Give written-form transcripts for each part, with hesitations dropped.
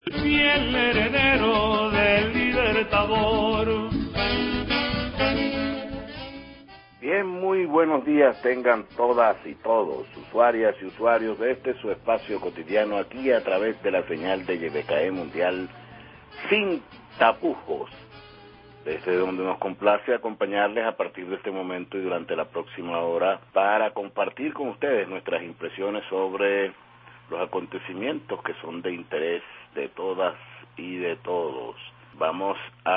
Fiel heredero del Libertador. Bien, muy buenos días tengan todas y todos, usuarias y usuarios de este su espacio cotidiano aquí a través de la señal de YBKE Mundial sin tapujos, desde donde nos complace acompañarles a partir de este momento y durante la próxima hora para compartir con ustedes nuestras impresiones sobre los acontecimientos que son de interés de todas y de todos. Vamos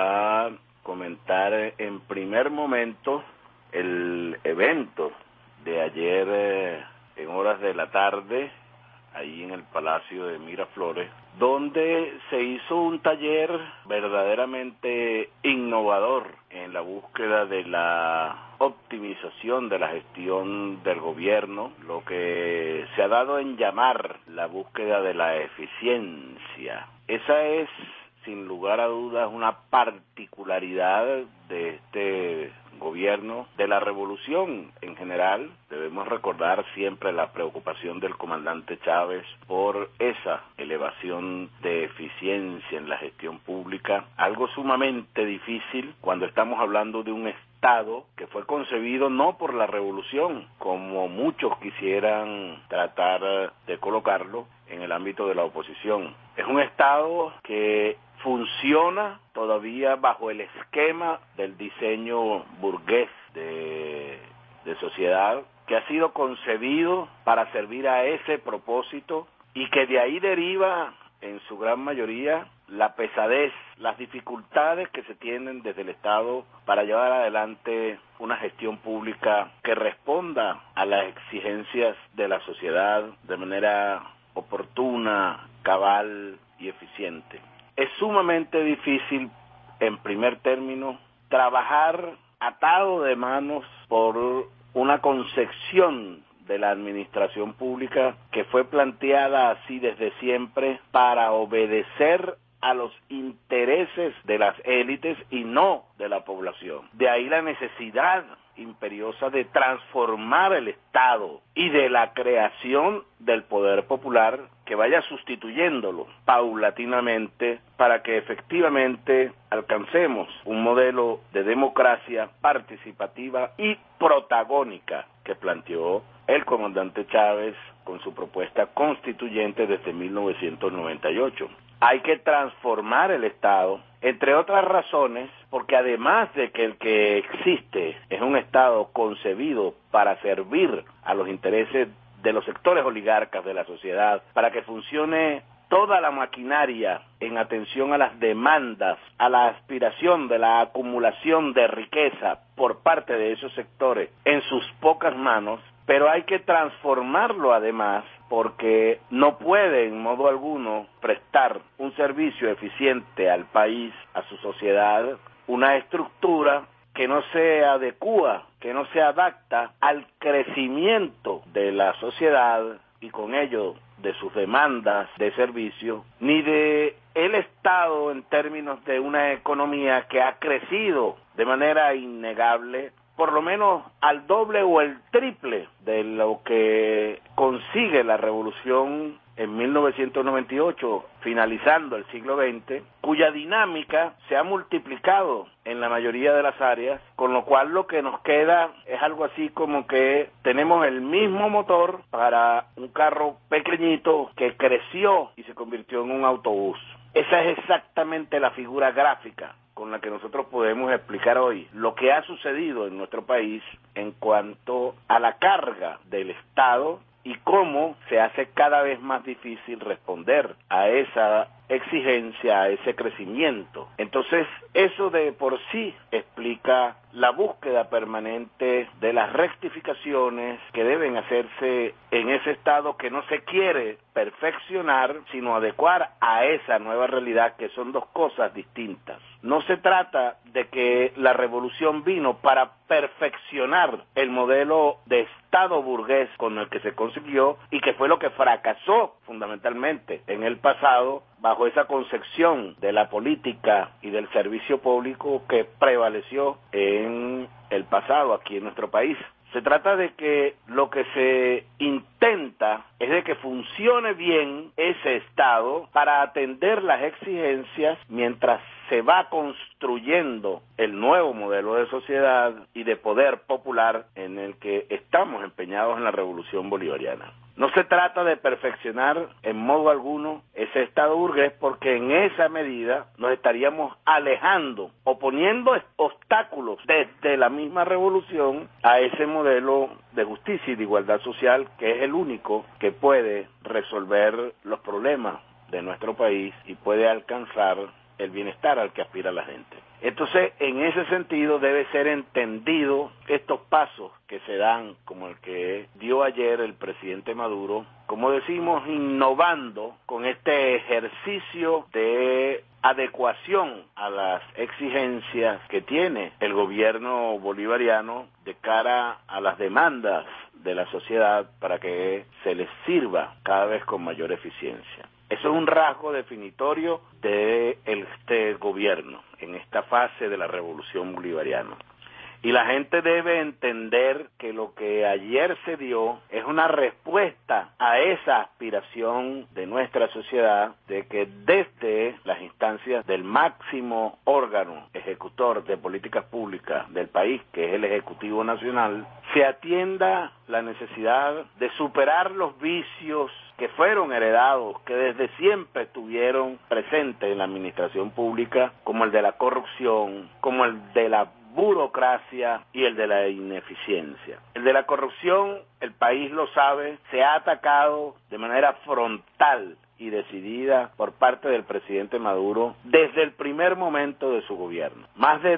a comentar en primer momento el evento de ayer en horas de la tarde, ahí en el Palacio de Miraflores, donde se hizo un taller verdaderamente innovador en la búsqueda de la optimización de la gestión del gobierno, lo que se ha dado en llamar la búsqueda de la eficiencia. Esa es, sin lugar a dudas, una particularidad de este gobierno, de la revolución en general. Debemos recordar siempre la preocupación del comandante Chávez por esa elevación de eficiencia en la gestión pública, algo sumamente difícil cuando estamos hablando de un Estado que fue concebido no por la revolución, como muchos quisieran tratar de colocarlo en el ámbito de la oposición. Es un Estado que funciona todavía bajo el esquema del diseño burgués de sociedad, que ha sido concebido para servir a ese propósito y que de ahí deriva en su gran mayoría la pesadez, las dificultades que se tienen desde el Estado para llevar adelante una gestión pública que responda a las exigencias de la sociedad de manera oportuna, cabal y eficiente. Es sumamente difícil, en primer término, trabajar atado de manos por una concepción de la administración pública que fue planteada así desde siempre para obedecer a los intereses de las élites y no de la población. De ahí la necesidad imperiosa de transformar el Estado y de la creación del poder popular que vaya sustituyéndolo paulatinamente para que efectivamente alcancemos un modelo de democracia participativa y protagónica que planteó el comandante Chávez con su propuesta constituyente desde 1998. Hay que transformar el Estado, entre otras razones, porque además de que el que existe es un Estado concebido para servir a los intereses de los sectores oligarcas de la sociedad, para que funcione toda la maquinaria en atención a las demandas, a la aspiración de la acumulación de riqueza por parte de esos sectores en sus pocas manos, pero hay que transformarlo además porque no puede en modo alguno prestar un servicio eficiente al país, a su sociedad, una estructura que no se adecúa, que no se adapta al crecimiento de la sociedad y con ello de sus demandas de servicio, ni de el Estado en términos de una economía que ha crecido de manera innegable, por lo menos al doble o el triple de lo que consigue la revolución en 1998, finalizando el siglo XX, cuya dinámica se ha multiplicado en la mayoría de las áreas, con lo cual lo que nos queda es algo así como que tenemos el mismo motor para un carro pequeñito que creció y se convirtió en un autobús. Esa es exactamente la figura gráfica con la que nosotros podemos explicar hoy lo que ha sucedido en nuestro país en cuanto a la carga del Estado y cómo se hace cada vez más difícil responder a esa exigencia, a ese crecimiento. Entonces, eso de por sí explica la búsqueda permanente de las rectificaciones que deben hacerse en ese Estado que no se quiere perfeccionar, sino adecuar a esa nueva realidad, que son dos cosas distintas. No se trata de que la revolución vino para perfeccionar el modelo de Estado burgués con el que se consiguió y que fue lo que fracasó fundamentalmente en el pasado bajo esa concepción de la política y del servicio público que prevaleció en el pasado aquí en nuestro país, Se trata de que lo que se intenta es de que funcione bien ese Estado para atender las exigencias mientras se va construyendo el nuevo modelo de sociedad y de poder popular en el que estamos empeñados en la revolución bolivariana. No se trata de perfeccionar en modo alguno ese Estado burgués, porque en esa medida nos estaríamos alejando o poniendo obstáculos desde la misma revolución a ese modelo de justicia y de igualdad social, que es el único que puede resolver los problemas de nuestro país y puede alcanzar el bienestar al que aspira la gente. Entonces, en ese sentido debe ser entendido estos pasos que se dan, como el que dio ayer el presidente Maduro, como decimos, innovando con este ejercicio de adecuación a las exigencias que tiene el gobierno bolivariano de cara a las demandas de la sociedad para que se les sirva cada vez con mayor eficiencia. Eso es un rasgo definitorio de este gobierno en esta fase de la revolución bolivariana. Y la gente debe entender que lo que ayer se dio es una respuesta a esa aspiración de nuestra sociedad de que desde las instancias del máximo órgano ejecutor de políticas públicas del país, que es el Ejecutivo Nacional, se atienda la necesidad de superar los vicios que fueron heredados, que desde siempre estuvieron presentes en la administración pública, como el de la corrupción, como el de la burocracia y el de la ineficiencia. El de la corrupción, el país lo sabe, se ha atacado de manera frontal y decidida por parte del presidente Maduro desde el primer momento de su gobierno. Más de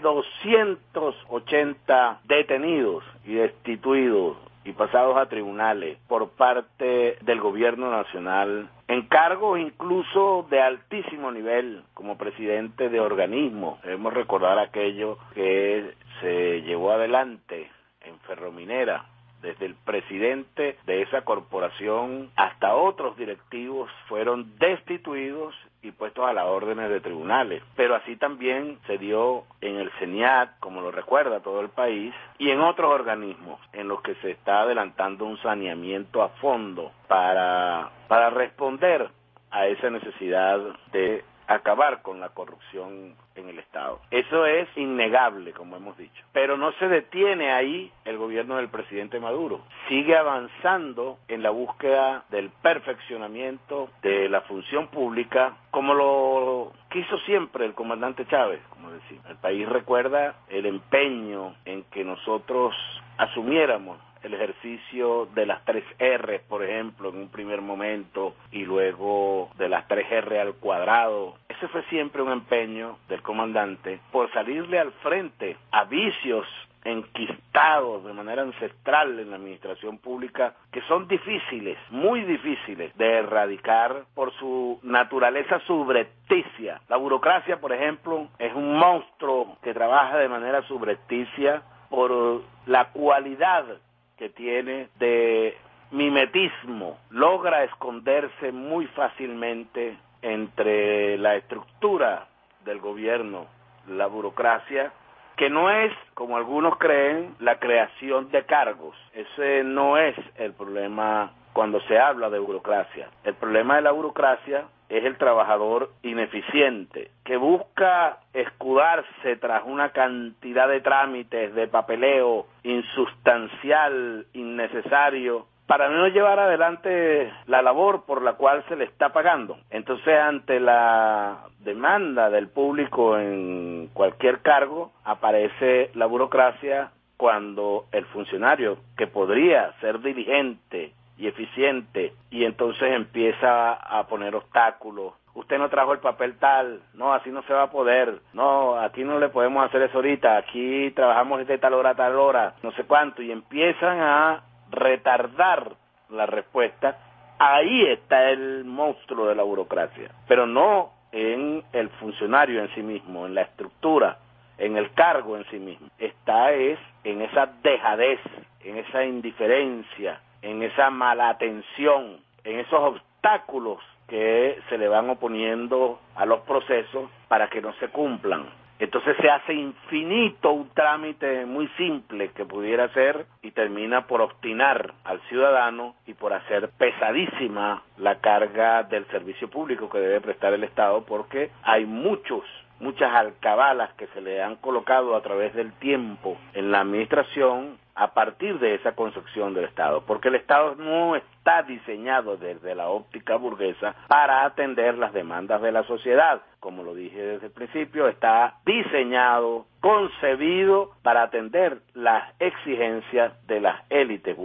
280 detenidos y destituidos y pasados a tribunales por parte del gobierno nacional, en cargos incluso de altísimo nivel, como presidente de organismos. Debemos recordar aquello que se llevó adelante en Ferrominera, desde el presidente de esa corporación hasta otros directivos fueron destituidos y puestos a las órdenes de tribunales. Pero así también se dio en el CENIAT, como lo recuerda todo el país, y en otros organismos en los que se está adelantando un saneamiento a fondo para responder a esa necesidad de acabar con la corrupción en el Estado. Eso es innegable, como hemos dicho. Pero no se detiene ahí el gobierno del presidente Maduro. Sigue avanzando en la búsqueda del perfeccionamiento de la función pública, como lo quiso siempre el comandante Chávez, como decimos. El país recuerda el empeño en que nosotros asumiéramos el ejercicio de las 3R, por ejemplo, en un primer momento, y luego de las 3R al cuadrado. Ese fue siempre un empeño del comandante por salirle al frente a vicios enquistados de manera ancestral en la administración pública, que son difíciles, muy difíciles de erradicar por su naturaleza subrepticia. La burocracia, por ejemplo, es un monstruo que trabaja de manera subrepticia por la cualidad que tiene de mimetismo, logra esconderse muy fácilmente entre la estructura del gobierno, la burocracia, que no es, como algunos creen, la creación de cargos. Ese no es el problema cuando se habla de burocracia. El problema de la burocracia es el trabajador ineficiente, que busca escudarse tras una cantidad de trámites, de papeleo insustancial, innecesario, para no llevar adelante la labor por la cual se le está pagando. Entonces, ante la demanda del público en cualquier cargo, aparece la burocracia cuando el funcionario, que podría ser diligente y eficiente, y entonces empieza a poner obstáculos. Usted no trajo el papel tal, no, así no se va a poder, no, aquí no le podemos hacer eso ahorita, aquí trabajamos de tal hora a tal hora, no sé cuánto, y empiezan a retardar la respuesta. Ahí está el monstruo de la burocracia, pero no en el funcionario en sí mismo, en la estructura, en el cargo en sí mismo. Está es en esa dejadez, en esa indiferencia, en esa mala atención, en esos obstáculos que se le van oponiendo a los procesos para que no se cumplan. Entonces se hace infinito un trámite muy simple que pudiera ser y termina por obstinar al ciudadano y por hacer pesadísima la carga del servicio público que debe prestar el Estado, porque hay muchas alcabalas que se le han colocado a través del tiempo en la administración a partir de esa concepción del Estado, porque el Estado no está diseñado desde la óptica burguesa para atender las demandas de la sociedad. Como lo dije desde el principio, está diseñado, concebido para atender las exigencias de las élites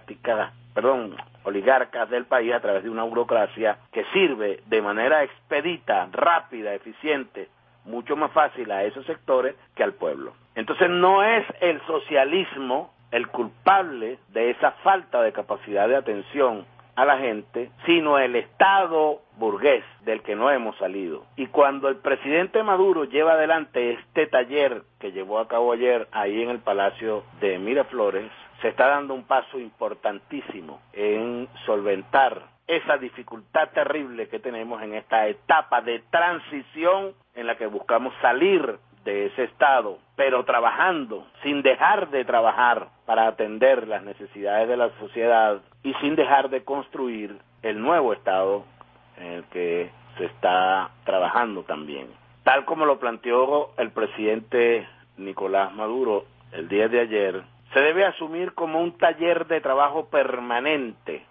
oligarcas del país a través de una burocracia que sirve de manera expedita, rápida, eficiente, mucho más fácil a esos sectores que al pueblo. Entonces no es el socialismo el culpable de esa falta de capacidad de atención a la gente, sino el Estado burgués del que no hemos salido. Y cuando el presidente Maduro lleva adelante este taller que llevó a cabo ayer ahí en el Palacio de Miraflores, se está dando un paso importantísimo en solventar esa dificultad terrible que tenemos en esta etapa de transición en la que buscamos salir de ese estado, pero trabajando, sin dejar de trabajar para atender las necesidades de la sociedad y sin dejar de construir el nuevo estado en el que se está trabajando también. Tal como lo planteó el presidente Nicolás Maduro el día de ayer, se debe asumir como un taller de trabajo permanente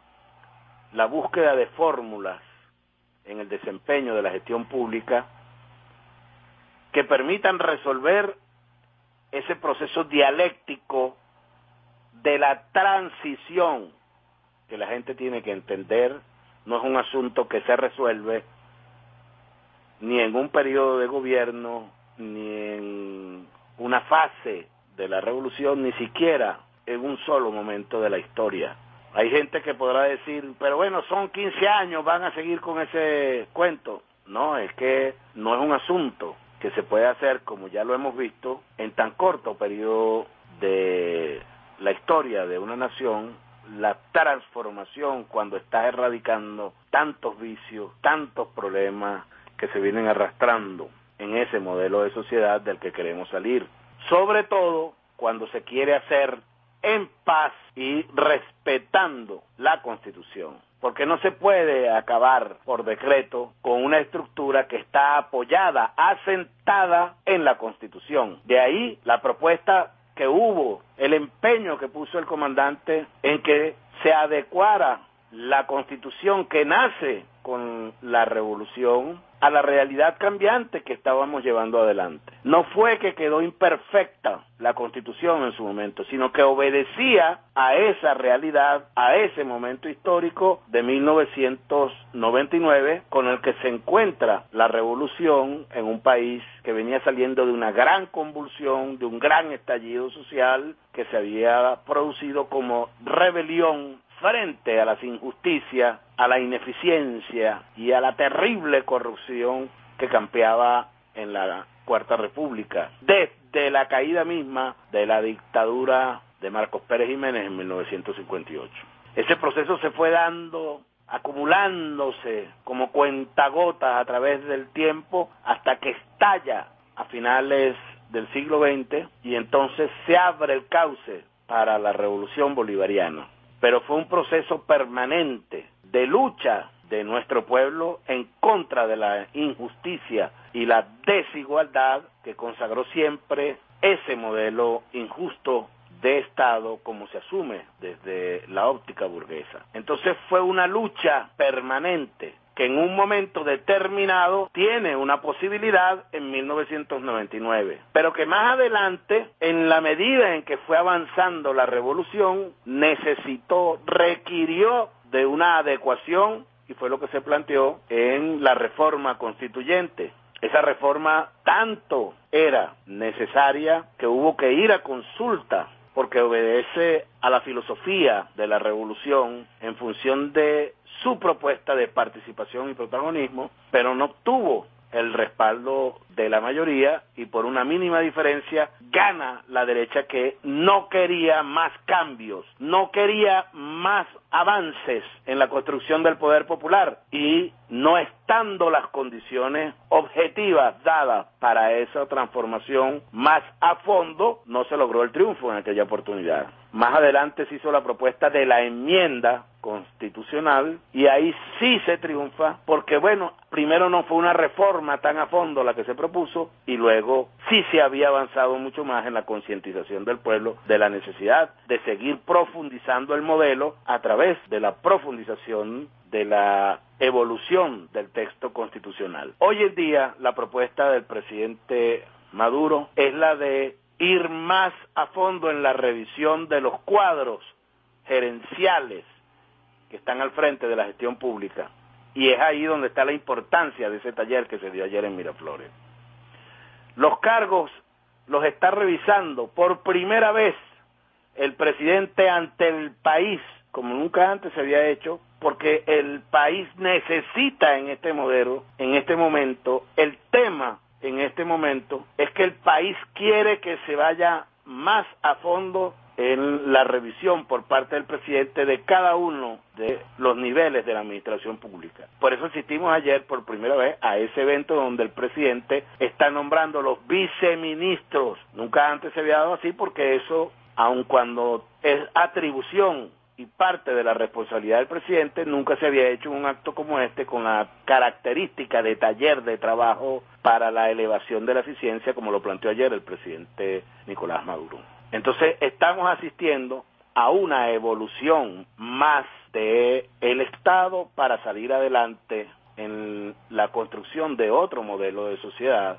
la búsqueda de fórmulas en el desempeño de la gestión pública que permitan resolver ese proceso dialéctico de la transición que la gente tiene que entender. No es un asunto que se resuelve ni en un periodo de gobierno, ni en una fase de la revolución, ni siquiera en un solo momento de la historia. Hay gente que podrá decir, pero bueno, son 15 años, van a seguir con ese cuento. No, es que no es un asunto que se puede hacer, como ya lo hemos visto, en tan corto periodo de la historia de una nación, la transformación cuando está erradicando tantos vicios, tantos problemas que se vienen arrastrando en ese modelo de sociedad del que queremos salir. Sobre todo cuando se quiere hacer en paz y respetando la Constitución. Porque no se puede acabar por decreto con una estructura que está apoyada, asentada en la Constitución. De ahí la propuesta que hubo, el empeño que puso el comandante en que se adecuara la Constitución que nace con la revolución a la realidad cambiante que estábamos llevando adelante. No fue que quedó imperfecta la Constitución en su momento, sino que obedecía a esa realidad, a ese momento histórico de 1999, con el que se encuentra la revolución en un país que venía saliendo de una gran convulsión, de un gran estallido social que se había producido como rebelión frente a las injusticias, a la ineficiencia y a la terrible corrupción que campeaba en la Cuarta República, desde la caída misma de la dictadura de Marcos Pérez Jiménez en 1958. Ese proceso se fue dando, acumulándose como cuentagotas a través del tiempo, hasta que estalla a finales del siglo XX, y entonces se abre el cauce para la revolución bolivariana. Pero fue un proceso permanente de lucha de nuestro pueblo en contra de la injusticia y la desigualdad que consagró siempre ese modelo injusto de Estado como se asume desde la óptica burguesa. Entonces fue una lucha permanente que en un momento determinado tiene una posibilidad en 1999, pero que más adelante, en la medida en que fue avanzando la revolución, requirió de una adecuación, y fue lo que se planteó en la reforma constituyente. Esa reforma tanto era necesaria que hubo que ir a consulta, porque obedece a la filosofía de la revolución en función de su propuesta de participación y protagonismo, pero no obtuvo el respaldo de la mayoría y por una mínima diferencia gana la derecha, que no quería más cambios, no quería más avances en la construcción del poder popular, y no estando las condiciones objetivas dadas para esa transformación más a fondo, no se logró el triunfo en aquella oportunidad. Más adelante se hizo la propuesta de la enmienda constitucional y ahí sí se triunfa, porque bueno, primero no fue una reforma tan a fondo la que se propuso y luego sí se había avanzado mucho más en la concientización del pueblo de la necesidad de seguir profundizando el modelo a través de la profundización de la evolución del texto constitucional. Hoy en día la propuesta del presidente Maduro es la de ir más a fondo en la revisión de los cuadros gerenciales que están al frente de la gestión pública, y es ahí donde está la importancia de ese taller que se dio ayer en Miraflores. Los cargos los está revisando por primera vez el presidente ante el país, como nunca antes se había hecho, porque el país necesita en este momento, el tema en este momento es que el país quiere que se vaya más a fondo en la revisión por parte del presidente de cada uno de los niveles de la administración pública. Por eso asistimos ayer por primera vez a ese evento donde el presidente está nombrando los viceministros. Nunca antes se había dado así, porque eso, aun cuando es atribución y parte de la responsabilidad del presidente, nunca se había hecho un acto como este con la característica de taller de trabajo para la elevación de la eficiencia, como lo planteó ayer el presidente Nicolás Maduro. Entonces estamos asistiendo a una evolución más del Estado para salir adelante en la construcción de otro modelo de sociedad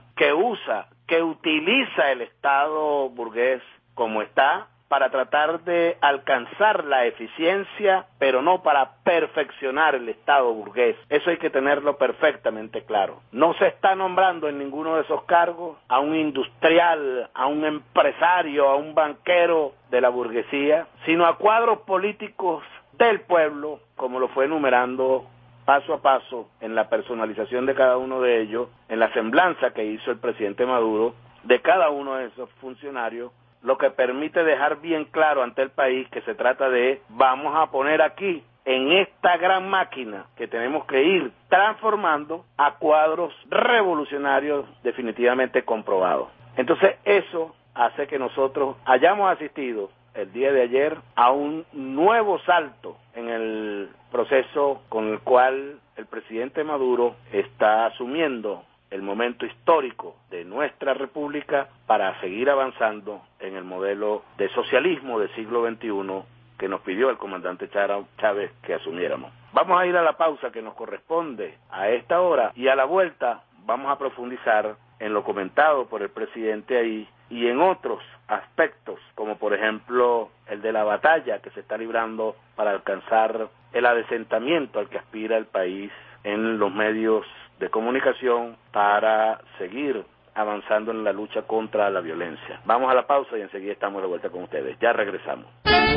que utiliza el Estado burgués como está, para tratar de alcanzar la eficiencia, pero no para perfeccionar el Estado burgués. Eso hay que tenerlo perfectamente claro. No se está nombrando en ninguno de esos cargos a un industrial, a un empresario, a un banquero de la burguesía, sino a cuadros políticos del pueblo, como lo fue enumerando paso a paso en la personalización de cada uno de ellos, en la semblanza que hizo el presidente Maduro de cada uno de esos funcionarios, lo que permite dejar bien claro ante el país que se trata de, vamos a poner aquí, en esta gran máquina que tenemos que ir transformando a cuadros revolucionarios definitivamente comprobados. Entonces eso hace que nosotros hayamos asistido el día de ayer a un nuevo salto en el proceso con el cual el presidente Maduro está asumiendo el momento histórico de nuestra república para seguir avanzando en el modelo de socialismo del siglo XXI que nos pidió el comandante Chávez que asumiéramos. Vamos a ir a la pausa que nos corresponde a esta hora y a la vuelta vamos a profundizar en lo comentado por el presidente ahí y en otros aspectos, como por ejemplo el de la batalla que se está librando para alcanzar el adesentamiento al que aspira el país en los medios de comunicación para seguir avanzando en la lucha contra la violencia. Vamos a la pausa y enseguida estamos de vuelta con ustedes. Ya regresamos.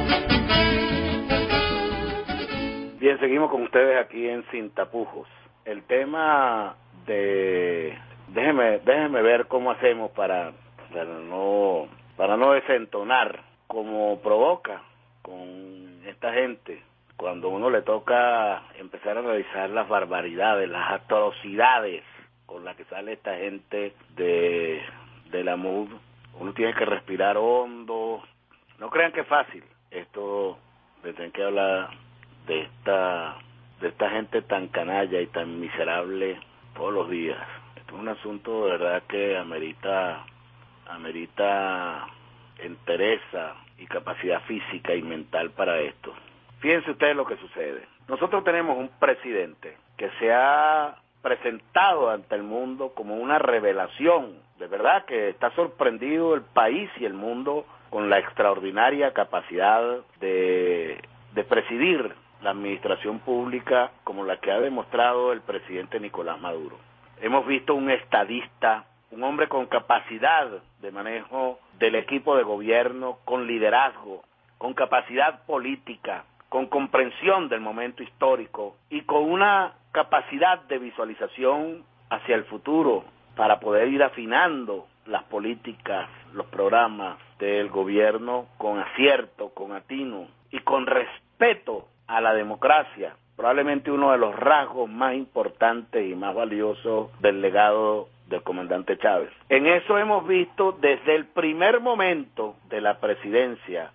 Bien, seguimos con ustedes aquí en Sin Tapujos. El tema de... Déjeme ver cómo hacemos para no desentonar, como provoca con esta gente cuando uno le toca empezar a revisar las barbaridades, las atrocidades con las que sale esta gente de la MUD. Uno tiene que respirar hondo. No crean que es fácil esto de tener que hablar de esta gente tan canalla y tan miserable todos los días. Esto es un asunto de verdad que amerita entereza y capacidad física y mental para esto. Fíjense ustedes lo que sucede. Nosotros tenemos un presidente que se ha presentado ante el mundo como una revelación. De verdad que está sorprendido el país y el mundo con la extraordinaria capacidad de presidir la administración pública como la que ha demostrado el presidente Nicolás Maduro. Hemos visto un estadista, un hombre con capacidad de manejo del equipo de gobierno, con liderazgo, con capacidad política, con comprensión del momento histórico y con una capacidad de visualización hacia el futuro para poder ir afinando las políticas, los programas del gobierno con acierto, con atino y con respeto a la democracia, probablemente uno de los rasgos más importantes y más valiosos del legado del comandante Chávez. En eso hemos visto desde el primer momento de la presidencia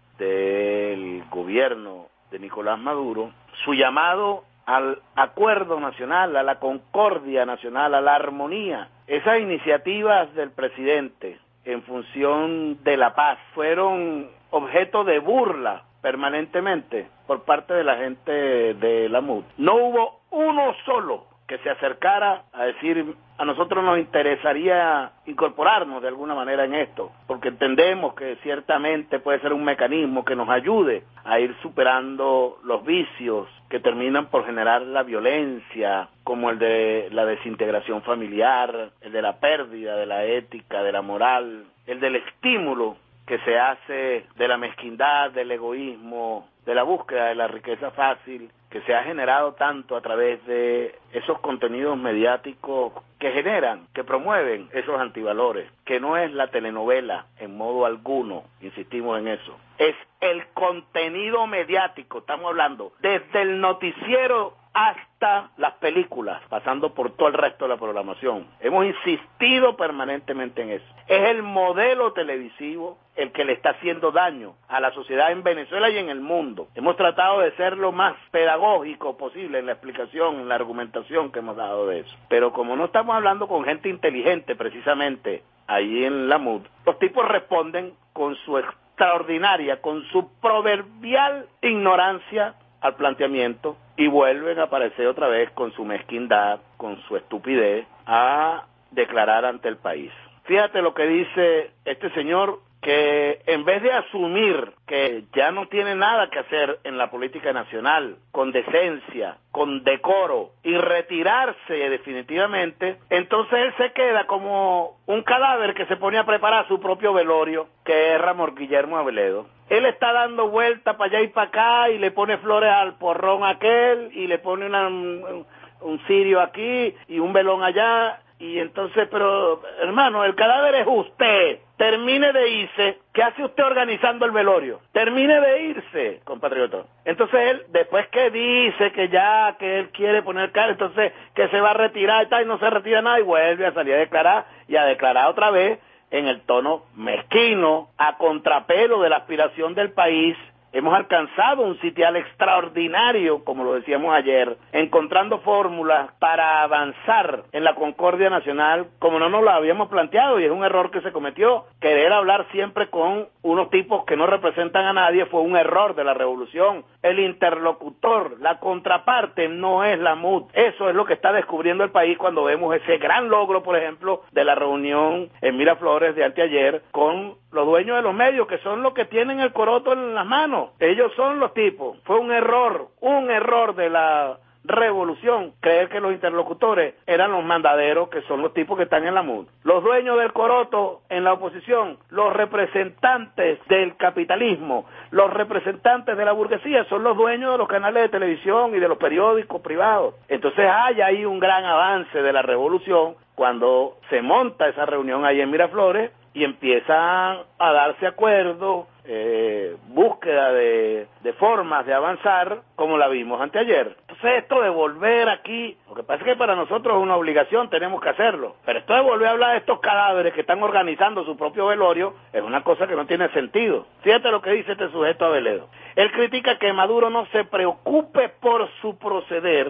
del gobierno de Nicolás Maduro, su llamado al acuerdo nacional, a la concordia nacional, a la armonía. Esas iniciativas del presidente en función de la paz fueron objeto de burla permanentemente por parte de la gente de la MUD. No hubo uno solo que se acercara a decir, a nosotros nos interesaría incorporarnos de alguna manera en esto, porque entendemos que ciertamente puede ser un mecanismo que nos ayude a ir superando los vicios que terminan por generar la violencia, como el de la desintegración familiar, el de la pérdida de la ética, de la moral, el del estímulo que se hace de la mezquindad, del egoísmo, de la búsqueda de la riqueza fácil, que se ha generado tanto a través de esos contenidos mediáticos que generan, que promueven esos antivalores, que no es la telenovela en modo alguno, insistimos en eso, es el contenido mediático, estamos hablando desde el noticiero hasta las películas, pasando por todo el resto de la programación. Hemos insistido permanentemente en eso. Es el modelo televisivo el que le está haciendo daño a la sociedad en Venezuela y en el mundo. Hemos tratado de ser lo más pedagógico posible en la explicación, en la argumentación que hemos dado de eso. Pero como no estamos hablando con gente inteligente precisamente ahí en la MUD, los tipos responden con su extraordinaria, con su proverbial ignorancia al planteamiento y vuelven a aparecer otra vez con su mezquindad, con su estupidez, a declarar ante el país. Fíjate lo que dice este señor, que en vez de asumir que ya no tiene nada que hacer en la política nacional, con decencia, con decoro, y retirarse definitivamente, entonces él se queda como un cadáver que se pone a preparar su propio velorio, que es Ramón Guillermo Aveledo. Él está dando vueltas para allá y para acá, y le pone flores al porrón aquel, y le pone un cirio aquí, y un velón allá, y entonces, pero hermano, el cadáver es usted. Termine de irse. ¿Qué hace usted organizando el velorio? Termine de irse, compatriota. Entonces él, después que dice que ya, que él quiere poner cara, entonces que se va a retirar y tal, y no se retira nada, y vuelve a salir a declarar, y a declarar otra vez en el tono mezquino, a contrapelo de la aspiración del país. Hemos alcanzado un sitial extraordinario, como lo decíamos ayer, encontrando fórmulas para avanzar en la concordia nacional como no nos lo habíamos planteado, y es un error que se cometió. Querer hablar siempre con unos tipos que no representan a nadie fue un error de la revolución. El interlocutor, la contraparte, no es la MUD. Eso es lo que está descubriendo el país cuando vemos ese gran logro, por ejemplo, de la reunión en Miraflores de anteayer con los dueños de los medios, que son los que tienen el coroto en las manos. Ellos son los tipos. Fue un error de la revolución creer que los interlocutores eran los mandaderos, que son los tipos que están en la MUD. Los dueños del coroto en la oposición, los representantes del capitalismo, los representantes de la burguesía, son los dueños de los canales de televisión y de los periódicos privados. Entonces hay ahí un gran avance de la revolución cuando se monta esa reunión ahí en Miraflores y empiezan a darse acuerdos, búsqueda de formas de avanzar, como la vimos anteayer. Entonces esto de volver aquí, lo que pasa es que para nosotros es una obligación, tenemos que hacerlo, pero esto de volver a hablar de estos cadáveres que están organizando su propio velorio es una cosa que no tiene sentido. Fíjate lo que dice este sujeto Aveledo. Él critica que Maduro no se preocupe por su proceder,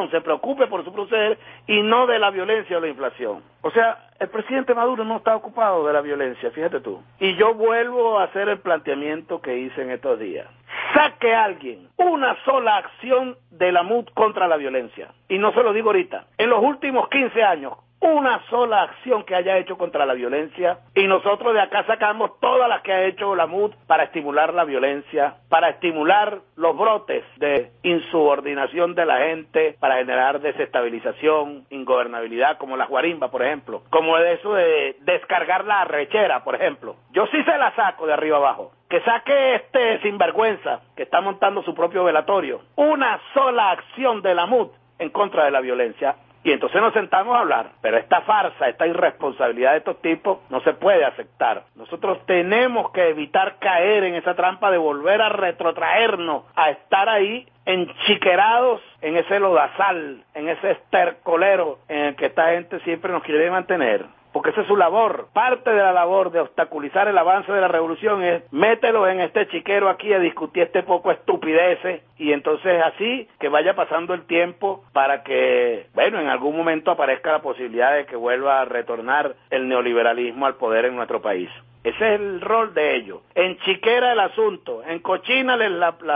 y no de la violencia o la inflación. O sea, el presidente Maduro no está ocupado de la violencia, fíjate tú. Y yo vuelvo a hacer el planteamiento que hice en estos días. Saque a alguien una sola acción de la MUD contra la violencia. Y no se lo digo ahorita. En los últimos 15 años, una sola acción que haya hecho contra la violencia, y nosotros de acá sacamos todas las que ha hecho la MUD para estimular la violencia, para estimular los brotes de insubordinación de la gente, para generar desestabilización, ingobernabilidad, como la guarimba, por ejemplo, como eso de descargar la arrechera, por ejemplo. Yo sí se la saco de arriba abajo. Que saque este sinvergüenza que está montando su propio velatorio. Una sola acción de la MUD en contra de la violencia. Y entonces nos sentamos a hablar, pero esta farsa, esta irresponsabilidad de estos tipos no se puede aceptar. Nosotros tenemos que evitar caer en esa trampa de volver a retrotraernos, a estar ahí enchiquerados en ese lodazal, en ese estercolero en el que esta gente siempre nos quiere mantener. Porque esa es su labor. Parte de la labor de obstaculizar el avance de la revolución es mételos en este chiquero aquí a discutir este poco estupideces, y entonces así que vaya pasando el tiempo para que, bueno, en algún momento aparezca la posibilidad de que vuelva a retornar el neoliberalismo al poder en nuestro país. Ese es el rol de ellos. Enchiquera el asunto, encochínale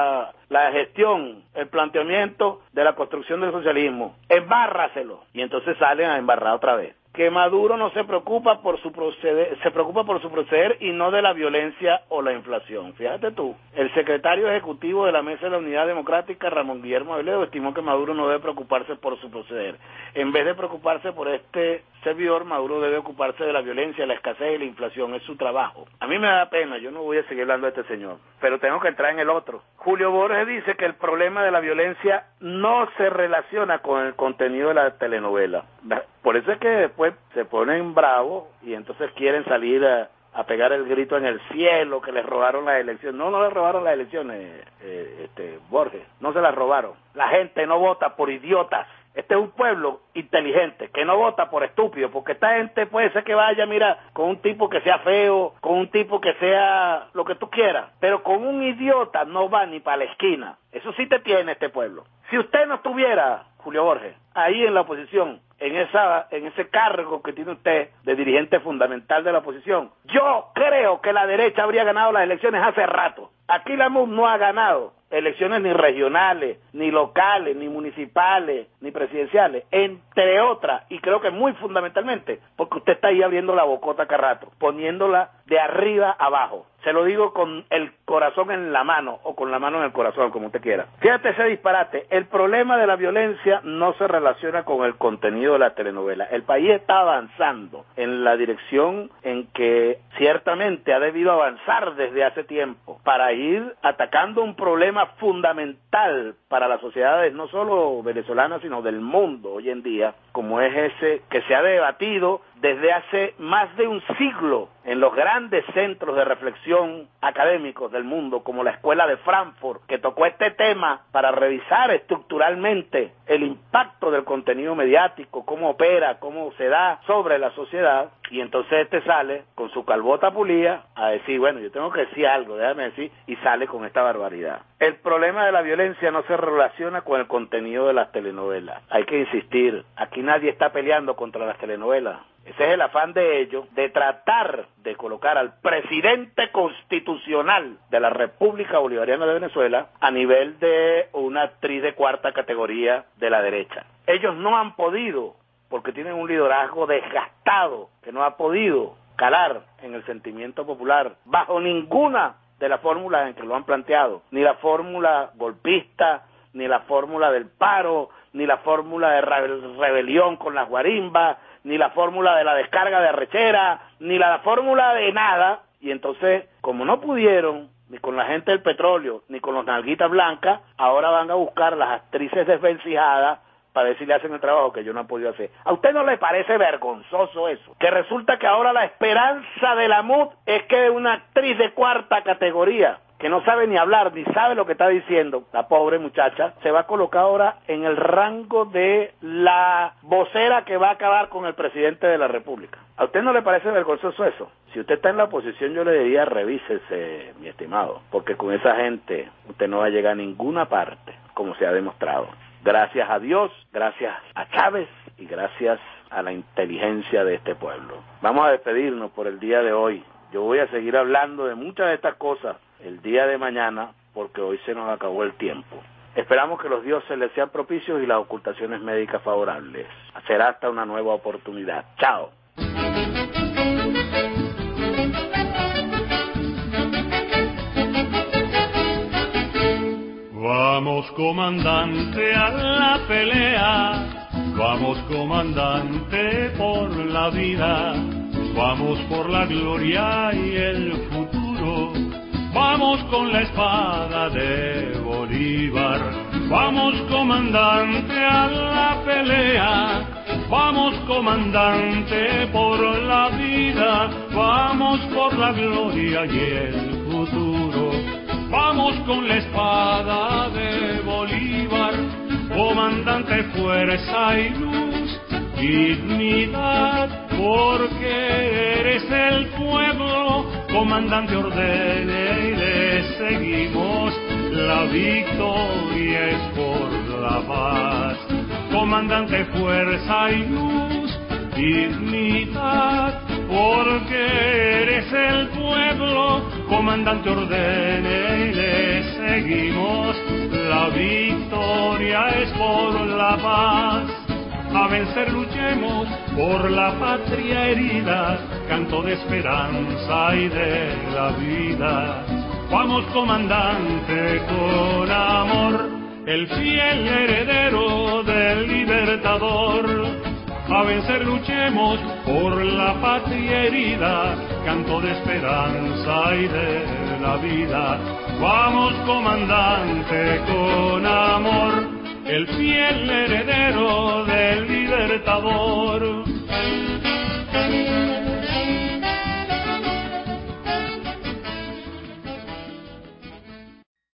la gestión, el planteamiento de la construcción del socialismo, embárraselo, y entonces salen a embarrar otra vez. Que Maduro no se preocupa por su proceder, se preocupa por su proceder y no de la violencia o la inflación. Fíjate tú, el secretario ejecutivo de la Mesa de la Unidad Democrática, Ramón Guillermo Aveledo, estimó que Maduro no debe preocuparse por su proceder. En vez de preocuparse por este servidor, Maduro debe ocuparse de la violencia, la escasez y la inflación. Es su trabajo. A mí me da pena, yo no voy a seguir hablando de este señor, pero tengo que entrar en el otro. Julio Borges dice que el problema de la violencia no se relaciona con el contenido de la telenovela. Por eso es que después se ponen bravos y entonces quieren salir a pegar el grito en el cielo, que les robaron las elecciones. No les robaron las elecciones, Borges, no se las robaron. La gente no vota por idiotas. Este es un pueblo inteligente, que no vota por estúpido, porque esta gente puede ser que vaya, mira, con un tipo que sea feo, con un tipo que sea lo que tú quieras, pero con un idiota no va ni para la esquina. Eso sí te tiene este pueblo. Si usted no estuviera, Julio Borges, ahí en la oposición, en ese cargo que tiene usted de dirigente fundamental de la oposición, yo creo que la derecha habría ganado las elecciones hace rato. Aquí la MUD no ha ganado elecciones ni regionales, ni locales, ni municipales, ni presidenciales, entre otras, y creo que muy fundamentalmente, porque usted está ahí abriendo la bocota cada rato, poniéndola de arriba abajo. Se lo digo con el corazón en la mano, o con la mano en el corazón, como usted quiera. Fíjate ese disparate. El problema de la violencia no se relaciona con el contenido de la telenovela. El país está avanzando en la dirección en que ciertamente ha debido avanzar desde hace tiempo, para ir atacando un problema fundamental para las sociedades, no solo venezolanas, sino del mundo hoy en día, como es ese que se ha debatido desde hace más de un siglo en los grandes centros de reflexión académicos del mundo, como la Escuela de Frankfurt, que tocó este tema para revisar estructuralmente el impacto del contenido mediático, cómo opera, cómo se da sobre la sociedad, y entonces este sale con su calvota pulida a decir, bueno, yo tengo que decir algo, déjame decir, y sale con esta barbaridad. El problema de la violencia no se relaciona con el contenido de las telenovelas. Hay que insistir, aquí nadie está peleando contra las telenovelas. Ese es el afán de ellos, de tratar de colocar al presidente constitucional de la República Bolivariana de Venezuela a nivel de una actriz de cuarta categoría de la derecha. Ellos no han podido, porque tienen un liderazgo desgastado, que no ha podido calar en el sentimiento popular, bajo ninguna de las fórmulas en que lo han planteado, ni la fórmula golpista, ni la fórmula del paro, ni la fórmula de rebelión con las guarimbas, ni la fórmula de la descarga de arrechera, ni la fórmula de nada. Y entonces, como no pudieron ni con la gente del petróleo, ni con los nalguitas blancas, ahora van a buscar las actrices desvencijadas para ver si le hacen el trabajo que yo no he podido hacer. ¿A usted no le parece vergonzoso eso? Que resulta que ahora la esperanza de la MUD es que una actriz de cuarta categoría, que no sabe ni hablar, ni sabe lo que está diciendo, la pobre muchacha, se va a colocar ahora en el rango de la vocera que va a acabar con el presidente de la República. ¿A usted no le parece vergonzoso eso? Si usted está en la oposición, yo le diría, revísese, mi estimado, porque con esa gente usted no va a llegar a ninguna parte, como se ha demostrado. Gracias a Dios, gracias a Chávez y gracias a la inteligencia de este pueblo. Vamos a despedirnos por el día de hoy. Yo voy a seguir hablando de muchas de estas cosas el día de mañana, porque hoy se nos acabó el tiempo. Esperamos que los dioses les sean propicios y las ocultaciones médicas favorables. Será hasta una nueva oportunidad. Chao. Vamos, comandante, a la pelea. Vamos, comandante, por la vida. Vamos por la gloria y el futuro. Vamos con la espada de Bolívar. Vamos, comandante, a la pelea. Vamos, comandante, por la vida, vamos por la gloria y el futuro. Vamos con la espada de Bolívar, comandante, fuerza y luz, dignidad, porque eres el pueblo, comandante, ordene y le seguimos, la victoria es por la paz. Comandante, fuerza y luz, dignidad, porque eres el pueblo, comandante, ordene y le seguimos, la victoria es por la paz. A vencer luchemos por la patria herida, canto de esperanza y de la vida. Vamos, comandante, con amor, el fiel heredero del libertador. A vencer luchemos por la patria herida, canto de esperanza y de la vida. Vamos, comandante, con amor, el fiel heredero del libertador.